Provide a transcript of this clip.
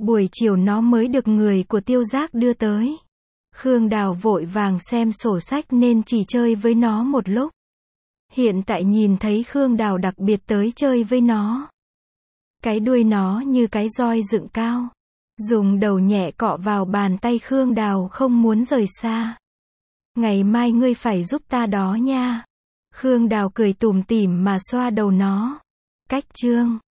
Buổi chiều nó mới được người của Tiêu Giác đưa tới. Khương Đào vội vàng xem sổ sách nên chỉ chơi với nó một lúc. Hiện tại nhìn thấy Khương Đào đặc biệt tới chơi với nó. Cái đuôi nó như cái roi dựng cao. Dùng đầu nhẹ cọ vào bàn tay Khương Đào không muốn rời xa. Ngày mai ngươi phải giúp ta đó nha. Khương Đào cười tủm tỉm mà xoa đầu nó. Cách chương